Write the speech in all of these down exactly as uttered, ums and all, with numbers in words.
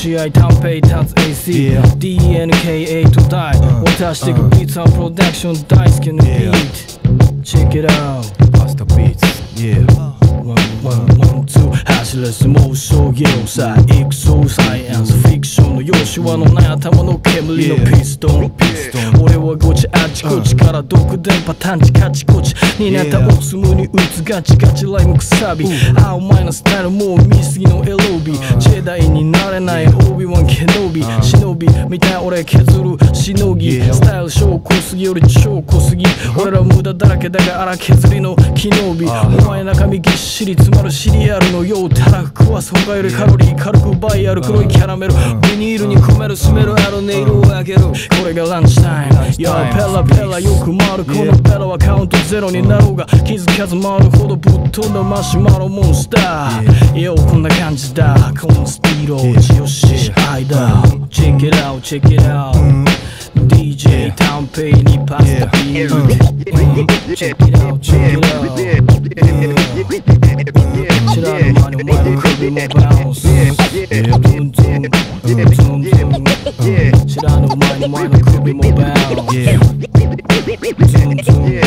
試合短平立つ エーシー ディーエヌケーエイト 台渡してくビーツ&プロダクション大好きなビート Check it out Pasta beats yeah One, one, one, two 走らす妄想業さエクソサイエンスフィクションの用紙輪のない頭の煙のピストン俺はごちあちこちから毒電波探知カチコチになったオスムに打つガチガチライムくさび青前のスタイルもう見すぎのエロビジェダイになれないオービワンケノビ忍びみたい俺削るしのぎスタイル超濃すぎより超濃すぎ俺ら無駄だらけだが荒削りの機能美お前中身ぎっしり詰まるシリアルのようたらふ食わす他よりカロリー軽く倍ある黒いキャラメルビニールに込めるスメルあるネイルを上げるこれがランチタイムいやペラペラよく回るこのペラはカウントゼロになろうが気づかず回るほどぶっ飛んだマシュマロモンスターいやこんな感じだこのスピード血よし愛だ Check it out check it outディージェー タウンペイにパスタビール Check it out check it out 知らぬ間にお前の首もバウンスズンズンズンズン知らぬ間にお前の首もバウンスズンズン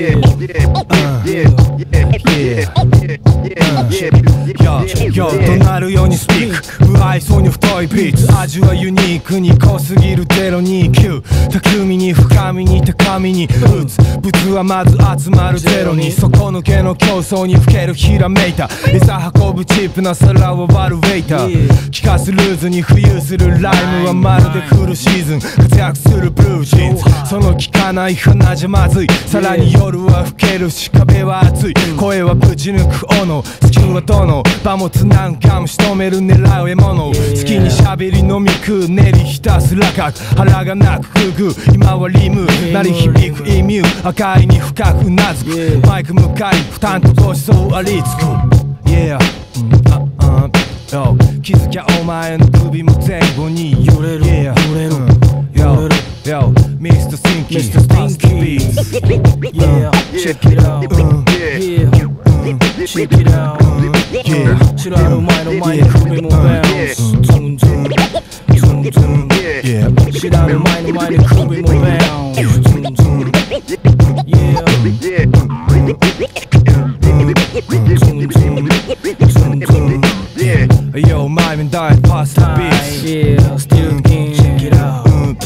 Yo, 怒鳴るようにスピーク不愛想に太いビーツ味はユニークに濃すぎるゼロにきゅう巧みに深みに高みに打つ物はまず集まるゼロに底抜けの競争にふけるひらめいた餌運ぶチップな皿は割るウェイター気化すルーズに浮遊するライムはまるでフルシーズン活躍するブルージーンズその効かない花じゃまずいさらに夜は更けるし壁は熱い声はぶち抜く斧スキンは殿場もつなんかも仕留める狙う獲物好きに喋り飲み食う練りひたすらかく腹がなくくぐ今はリム鳴り響く意味赤いに深くうなずくマイク向かい負担とごちそうありつく Yeah、うんああ Yo 気づきゃお前の首も前後に揺れる、yeah、揺れる、うん、Yo Yoミスター Stinky Mister Stinky Yeah check it out Yeah check it out Yeah 知らぬ前の前に首もバウンスズンズンズンズン知らぬ前の前に首もバウンスズンズン Yeah Yo, my man died past the beats. Yeah, still king. Check it out.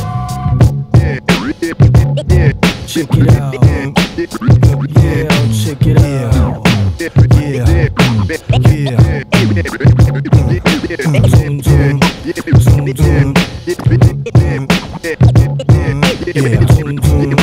Check it out. Yeah, check it out. Yeah, yeah. Zoom, zoom, zoom, zoom. Yeah, zoom, zoom.